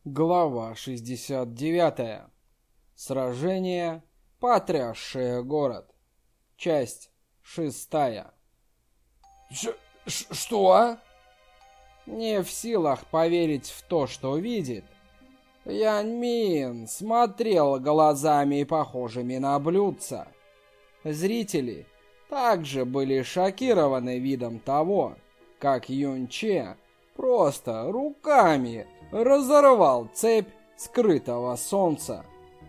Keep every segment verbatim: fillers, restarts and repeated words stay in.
Глава шестьдесят девять. Сражение, потрясшее город. Часть шестая. Ш ш что? Не в силах поверить в то, что видит, Янь Мин смотрел глазами, похожими на блюдца. Зрители также были шокированы видом того, как Юнь Че просто руками разорвал цепь скрытого солнца.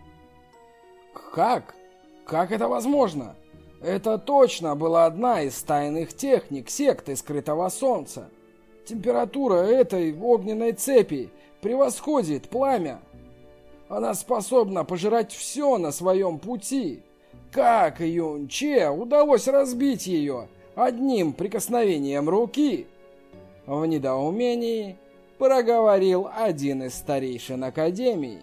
Как? Как это возможно? Это точно была одна из тайных техник секты скрытого солнца. Температура этой огненной цепи превосходит пламя. Она способна пожирать все на своем пути. Как Юнь Че удалось разбить ее одним прикосновением руки? В недоумении проговорил один из старейшин Академии.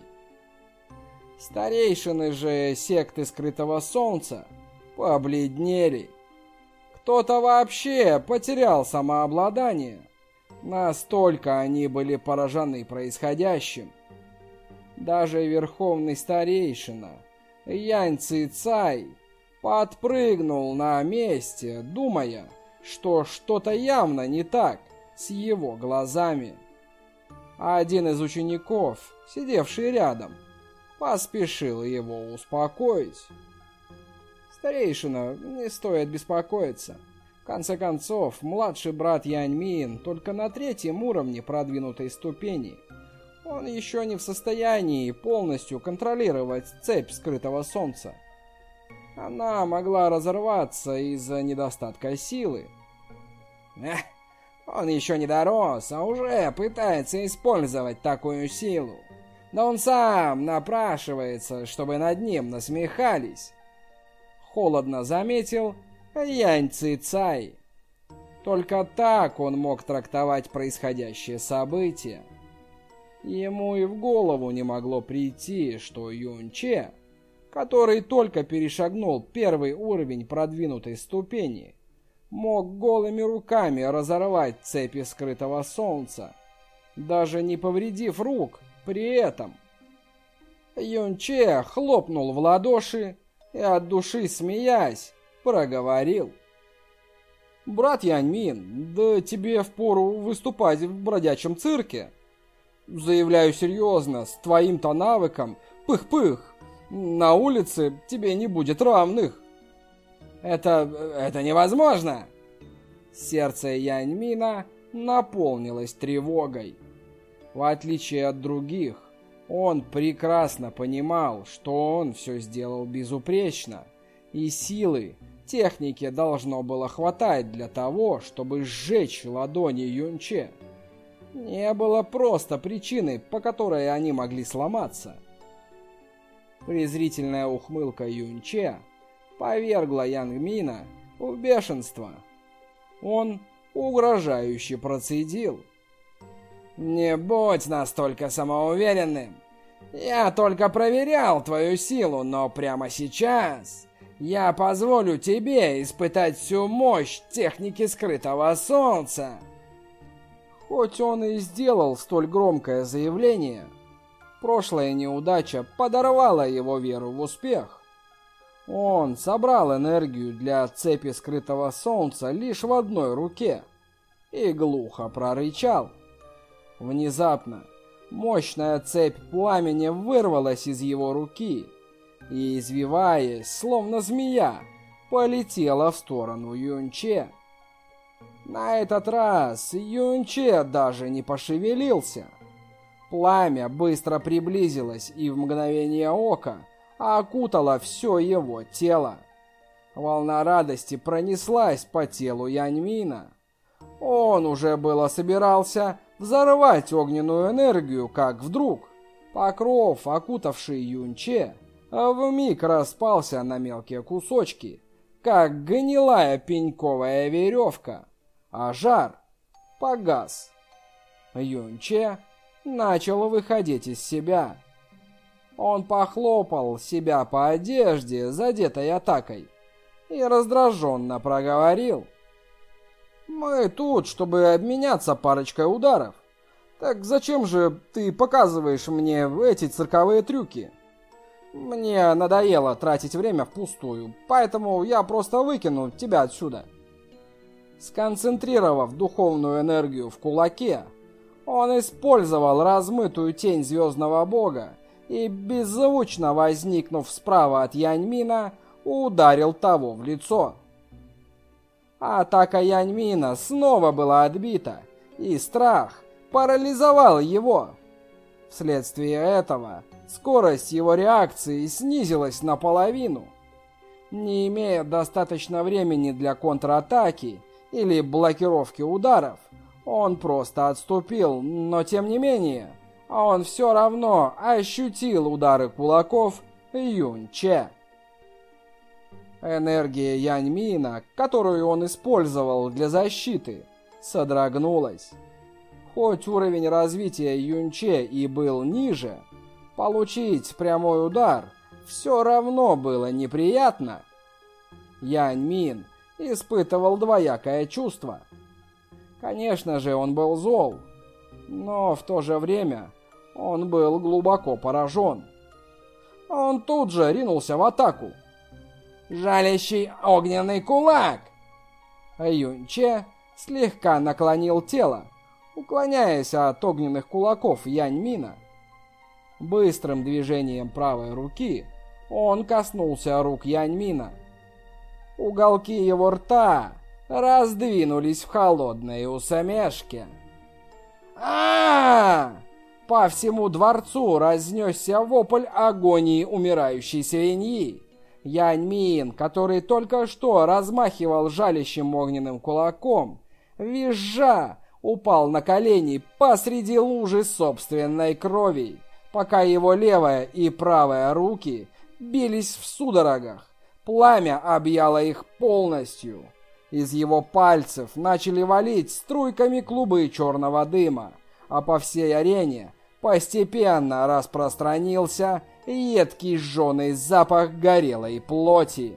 Старейшины же секты скрытого солнца побледнели. Кто-то вообще потерял самообладание. Настолько они были поражены происходящим. Даже верховный старейшина Янь Цицай подпрыгнул на месте, думая, что что-то явно не так с его глазами. А один из учеников, сидевший рядом, поспешил его успокоить. Старейшина, не стоит беспокоиться. В конце концов, младший брат Янь Мин только на третьем уровне продвинутой ступени. Он еще не в состоянии полностью контролировать цепь скрытого солнца. Она могла разорваться из-за недостатка силы. Эх, он еще не дорос, а уже пытается использовать такую силу. Да он сам напрашивается, чтобы над ним насмехались. Холодно заметил Янь Цицай. Только так он мог трактовать происходящее событие. Ему и в голову не могло прийти, что Юнь Че, который только перешагнул первый уровень продвинутой ступени, мог голыми руками разорвать цепи скрытого солнца, даже не повредив рук при этом. Юнь Че хлопнул в ладоши и от души смеясь проговорил: «Брат Янь Мин, да тебе впору выступать в бродячем цирке. Заявляю серьезно, с твоим-то навыком, пых-пых, на улице тебе не будет равных». Это... это невозможно! Сердце Янь Мина наполнилось тревогой. В отличие от других, он прекрасно понимал, что он все сделал безупречно, и силы техники должно было хватать для того, чтобы сжечь ладони Юнь Че. Не было просто причины, по которой они могли сломаться. Презрительная ухмылка Юнь Че повергла Янь Мина в бешенство. Он угрожающе процедил: «Не будь настолько самоуверенным. Я только проверял твою силу, но прямо сейчас я позволю тебе испытать всю мощь техники скрытого солнца». Хоть он и сделал столь громкое заявление, прошлая неудача подорвала его веру в успех. Он собрал энергию для цепи скрытого солнца лишь в одной руке и глухо прорычал. Внезапно мощная цепь пламени вырвалась из его руки и, извиваясь, словно змея, полетела в сторону Юнь Че. На этот раз Юнь Че даже не пошевелился. Пламя быстро приблизилось и в мгновение ока окутало все его тело. Волна радости пронеслась по телу Янь Мина. Он уже было собирался взорвать огненную энергию, как вдруг покров, окутавший Юнь Че, вмиг распался на мелкие кусочки, как гнилая пеньковая веревка, а жар погас. Юнь Че начал выходить из себя. Он похлопал себя по одежде, задетой атакой, и раздраженно проговорил: «Мы тут, чтобы обменяться парочкой ударов. Так зачем же ты показываешь мне эти цирковые трюки? Мне надоело тратить время впустую, поэтому я просто выкину тебя отсюда. Сконцентрировав духовную энергию в кулаке, он использовал размытую тень Звездного Бога и, беззвучно возникнув справа от Яньмина, ударил того в лицо. Атака Яньмина снова была отбита, и страх парализовал его. Вследствие этого скорость его реакции снизилась наполовину. Не имея достаточно времени для контратаки или блокировки ударов, он просто отступил, но тем не менее, он все равно ощутил удары кулаков Юнь-Че. Энергия Яньмина, которую он использовал для защиты, содрогнулась. Хоть уровень развития Юнь-Че и был ниже, получить прямой удар все равно было неприятно. Яньмин испытывал двоякое чувство. Конечно же, он был зол, но в то же время он был глубоко поражен. Он тут же ринулся в атаку. Жалящий огненный кулак! Юнь-Че слегка наклонил тело, уклоняясь от огненных кулаков Яньмина. Быстрым движением правой руки он коснулся рук Яньмина. Уголки его рта раздвинулись в холодной усмешке. а По всему дворцу разнесся вопль агонии умирающей свиньи. Яньмин, который только что размахивал жалящим огненным кулаком, визжа, упал на колени посреди лужи собственной крови, пока его левая и правая руки бились в судорогах. Пламя объяло их полностью. Из его пальцев начали валить струйками клубы черного дыма, а по всей арене постепенно распространился едкий жженый запах горелой плоти.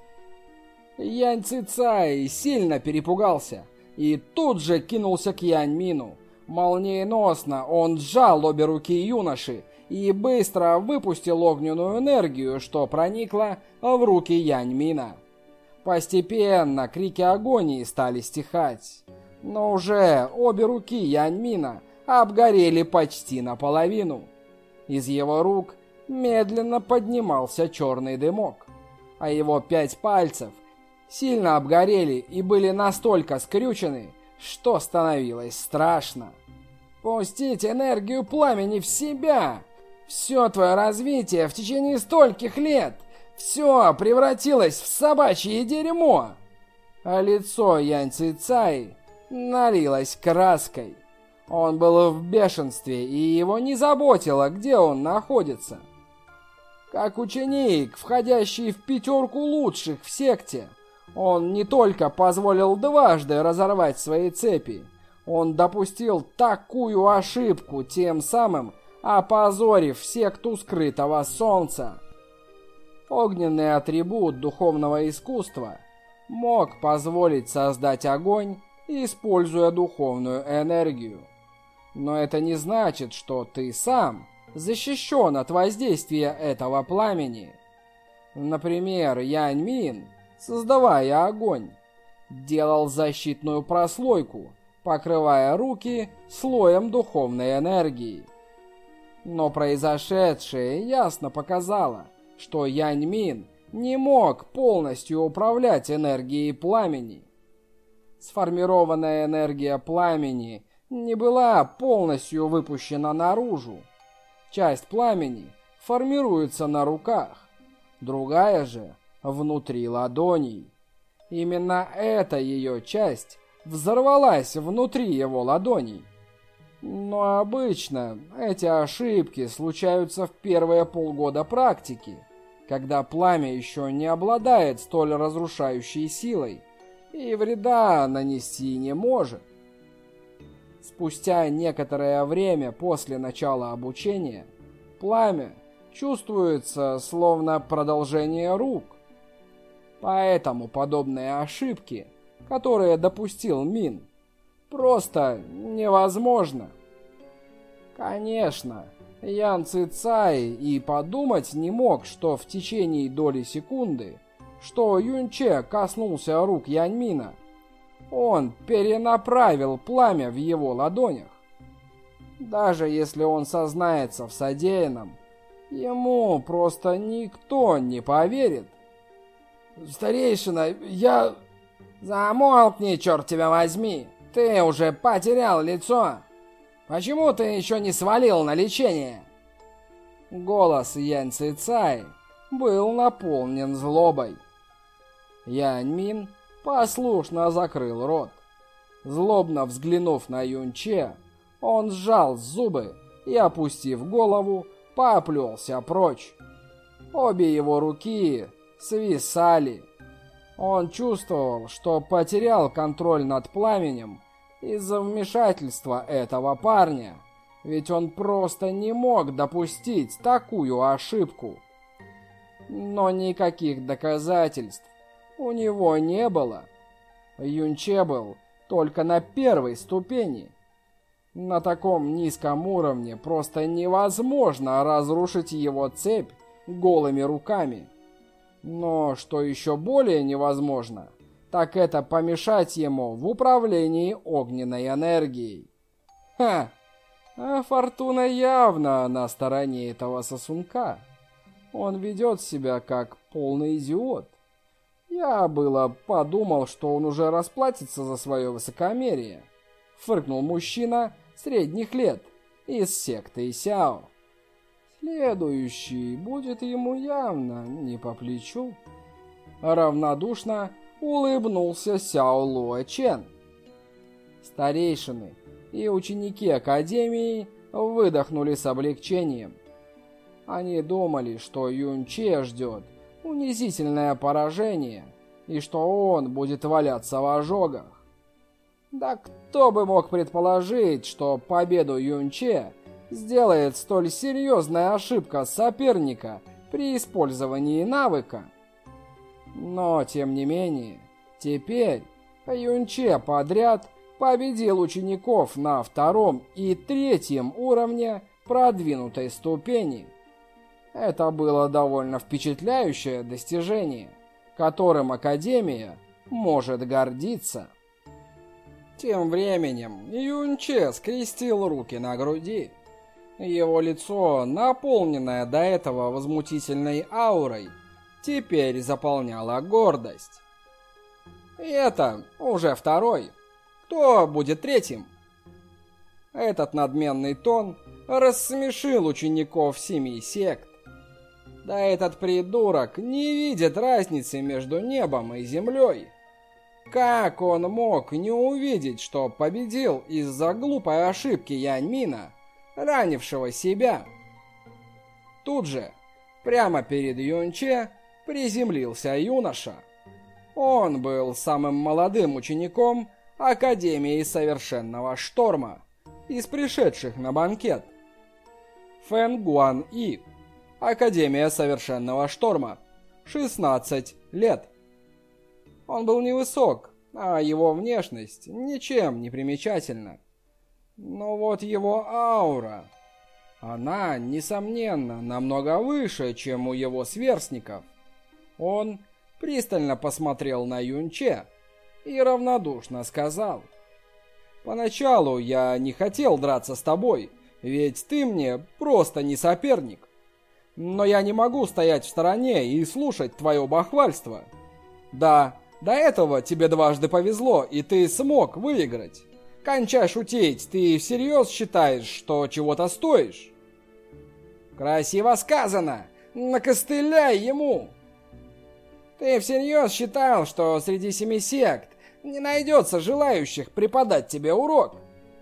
Янь Цицай сильно перепугался и тут же кинулся к Яньмину. Молниеносно он сжал обе руки юноши и быстро выпустил огненную энергию, что проникла в руки Яньмина. Постепенно крики агонии стали стихать, но уже обе руки Яньмина обгорели почти наполовину. Из его рук медленно поднимался черный дымок, а его пять пальцев сильно обгорели и были настолько скрючены, что становилось страшно. «Пустить энергию пламени в себя! Все твое развитие в течение стольких лет, все превратилось в собачье дерьмо!» А лицо Янь Цицай налилось краской. Он был в бешенстве, и его не заботило, где он находится. Как ученик, входящий в пятерку лучших в секте, он не только позволил дважды разорвать свои цепи, он допустил такую ошибку, тем самым опозорив секту скрытого солнца. Огненный атрибут духовного искусства мог позволить создать огонь, используя духовную энергию. Но это не значит, что ты сам защищен от воздействия этого пламени. Например, Яньмин, создавая огонь, делал защитную прослойку, покрывая руки слоем духовной энергии. Но произошедшее ясно показало, что Яньмин не мог полностью управлять энергией пламени. Сформированная энергия пламени не была полностью выпущена наружу. Часть пламени формируется на руках, другая же внутри ладоней. Именно эта ее часть взорвалась внутри его ладоней. Но обычно эти ошибки случаются в первые полгода практики, когда пламя еще не обладает столь разрушающей силой и вреда нанести не может. Спустя некоторое время после начала обучения пламя чувствуется словно продолжение рук. Поэтому подобные ошибки, которые допустил Мин, просто невозможно. Конечно, Ян Цицай и подумать не мог, что в течение доли секунды, что Юнче коснулся рук Яньмина, он перенаправил пламя в его ладонях. Даже если он сознается в содеянном, ему просто никто не поверит. Старейшина, я... Замолкни, черт тебя возьми! Ты уже потерял лицо! Почему ты еще не свалил на лечение? Голос Янь Цицай был наполнен злобой. Яньмин послушно закрыл рот. Злобно взглянув на Юнче, он сжал зубы и, опустив голову, поплелся прочь. Обе его руки свисали. Он чувствовал, что потерял контроль над пламенем из-за вмешательства этого парня, ведь он просто не мог допустить такую ошибку. Но никаких доказательств у него не было. Юнче был только на первой ступени. На таком низком уровне просто невозможно разрушить его цепь голыми руками. Но что еще более невозможно, так это помешать ему в управлении огненной энергией. Ха! А фортуна явно на стороне этого сосунка. Он ведет себя как полный идиот. Я было подумал, что он уже расплатится за свое высокомерие. Фыркнул мужчина средних лет из секты Сяо. Следующий будет ему явно не по плечу. Равнодушно улыбнулся Сяо Луэ Чен. Старейшины и ученики Академии выдохнули с облегчением. Они думали, что Юнче ждет унизительное поражение и что он будет валяться в ожогах. Да кто бы мог предположить, что победу Юнче сделает столь серьезная ошибка соперника при использовании навыка. Но, тем не менее, теперь Юнче подряд победил учеников на втором и третьем уровне продвинутой ступени. Это было довольно впечатляющее достижение, которым Академия может гордиться. Тем временем Юнче скрестил руки на груди. Его лицо, наполненное до этого возмутительной аурой, теперь заполняла гордость. И это уже второй. Кто будет третьим? Этот надменный тон рассмешил учеников семи сект. Да этот придурок не видит разницы между небом и землей. Как он мог не увидеть, что победил из-за глупой ошибки Яньмина, ранившего себя? Тут же, прямо перед Юнче, приземлился юноша. Он был самым молодым учеником Академии Совершенного Шторма из пришедших на банкет. Фэн Гуан И, Академия Совершенного Шторма, шестнадцать лет. Он был невысок, а его внешность ничем не примечательна. Но вот его аура, она, несомненно, намного выше, чем у его сверстников. Он пристально посмотрел на Юнче и равнодушно сказал: «Поначалу я не хотел драться с тобой, ведь ты мне просто не соперник. Но я не могу стоять в стороне и слушать твое бахвальство. Да, до этого тебе дважды повезло, и ты смог выиграть. Кончай шутить, ты всерьез считаешь, что чего-то стоишь?» «Красиво сказано! Накостыляй ему!» «Ты всерьез считал, что среди семи сект не найдется желающих преподать тебе урок?»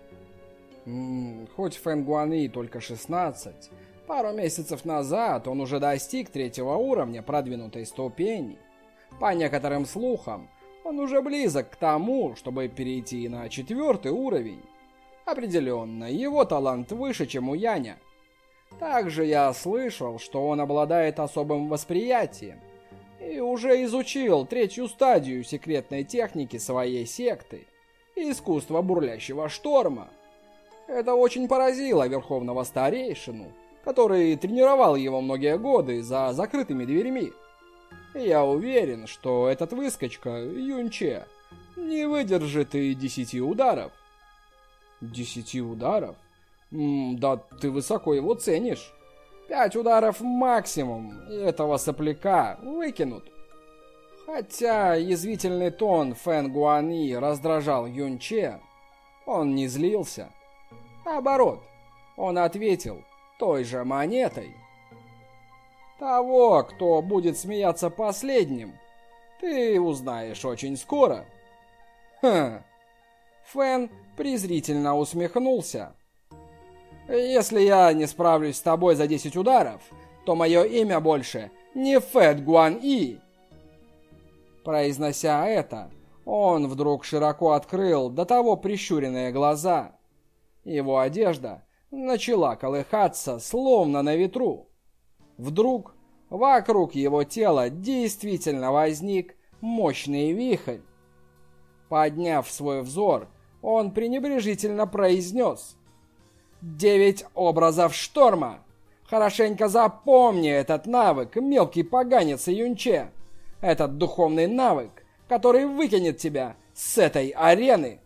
М-м, хоть Фэн Гуани только шестнадцать, пару месяцев назад он уже достиг третьего уровня продвинутой ступени. По некоторым слухам, он уже близок к тому, чтобы перейти на четвертый уровень. Определенно, его талант выше, чем у Яня. Также я слышал, что он обладает особым восприятием и уже изучил третью стадию секретной техники своей секты — искусство бурлящего шторма. Это очень поразило верховного старейшину, который тренировал его многие годы за закрытыми дверьми. Я уверен, что этот выскочка, Юнче, не выдержит и десяти ударов. Десяти ударов? М, да ты высоко его ценишь. Пять ударов максимум, и этого сопляка выкинут. Хотя язвительный тон Фэн Гуаньи раздражал Юнче, он не злился. Наоборот, он ответил той же монетой. Того, кто будет смеяться последним, ты узнаешь очень скоро. Хм. Фэн презрительно усмехнулся. Если я не справлюсь с тобой за десять ударов, то мое имя больше не Фэн Гуаньи. Произнося это, он вдруг широко открыл до того прищуренные глаза. Его одежда начала колыхаться, словно на ветру. Вдруг вокруг его тела действительно возник мощный вихрь. Подняв свой взор, он пренебрежительно произнес: «Девять образов шторма! Хорошенько запомни этот навык, мелкий поганец Юнче! Этот духовный навык, который выкинет тебя с этой арены!»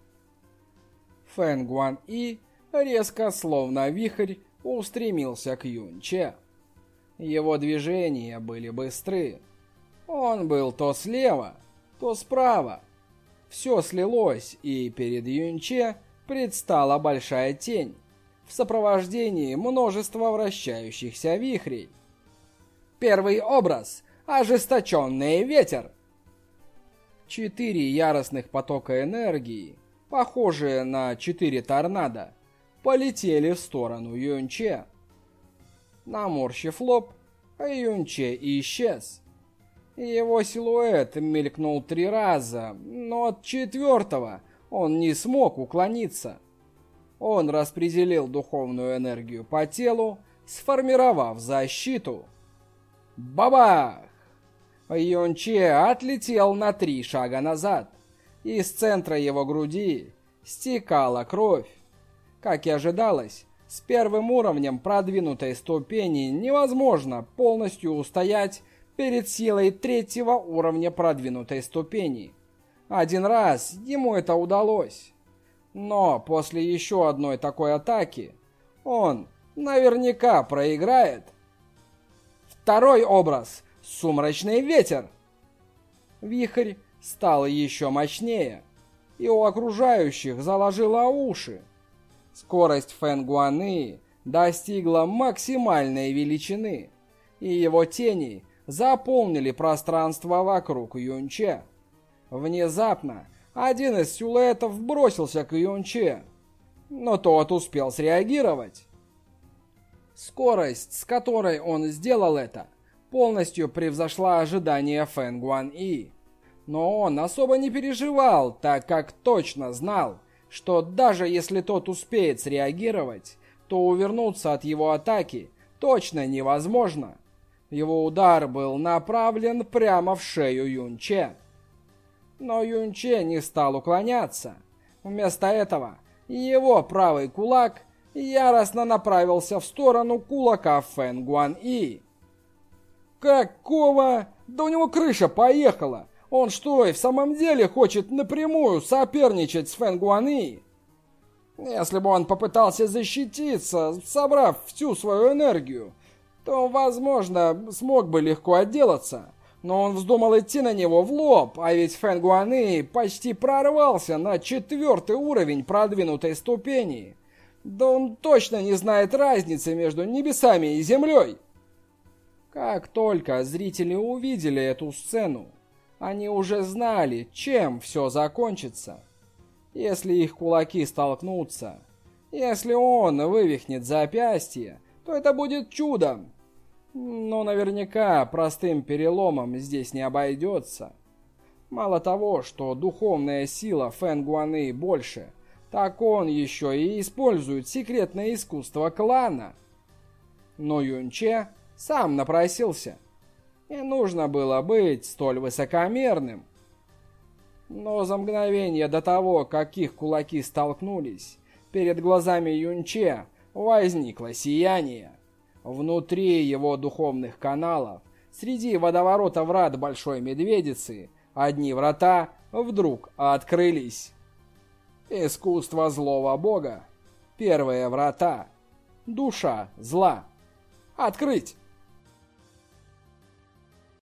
Фэн Гуаньи резко, словно вихрь, устремился к Юнче. Его движения были быстры. Он был то слева, то справа. Все слилось, и перед Юнче предстала большая тень в сопровождении множества вращающихся вихрей. Первый образ — ожесточенный ветер. Четыре яростных потока энергии, похожие на четыре торнадо, полетели в сторону Юнче. Наморщив лоб, Юнче исчез. Его силуэт мелькнул три раза, но от четвертого он не смог уклониться. Он распределил духовную энергию по телу, сформировав защиту. Бабах! Юнче отлетел на три шага назад. Из центра его груди стекала кровь. Как и ожидалось, с первым уровнем продвинутой ступени невозможно полностью устоять перед силой третьего уровня продвинутой ступени. Один раз ему это удалось. Но после еще одной такой атаки он наверняка проиграет. Второй образ — сумрачный ветер. Вихрь стал еще мощнее, и у окружающих заложило уши. Скорость Фэн Гуаньи достигла максимальной величины, и его тени заполнили пространство вокруг Юнче. Внезапно один из силуэтов бросился к Юнче, но тот успел среагировать. Скорость, с которой он сделал это, полностью превзошла ожидания Фэн Гуаньи. Но он особо не переживал, так как точно знал, что даже если тот успеет среагировать, то увернуться от его атаки точно невозможно. Его удар был направлен прямо в шею Юнче. Но Юнче не стал уклоняться. Вместо этого его правый кулак яростно направился в сторону кулака Фэн Гуаньи. «Какого? Да у него крыша поехала! Он что, и в самом деле хочет напрямую соперничать с Фэн Гуаньи? Если бы он попытался защититься, собрав всю свою энергию, то, возможно, смог бы легко отделаться. Но он вздумал идти на него в лоб, а ведь Фэн Гуаньи почти прорвался на четвертый уровень продвинутой ступени. Да он точно не знает разницы между небесами и землей». Как только зрители увидели эту сцену, они уже знали, чем все закончится. Если их кулаки столкнутся, если он вывихнет запястье, то это будет чудом. Но наверняка простым переломом здесь не обойдется. Мало того, что духовная сила Фэн Гуаньи больше, так он еще и использует секретное искусство клана. Но Юнче сам напросился. Не нужно было быть столь высокомерным. Но за мгновение до того, как их кулаки столкнулись, Перед глазами Юнче возникло сияние. Внутри его духовных каналов, среди водоворота врат Большой Медведицы, одни врата вдруг открылись. Искусство злого бога. Первые врата. Душа зла. Открыть!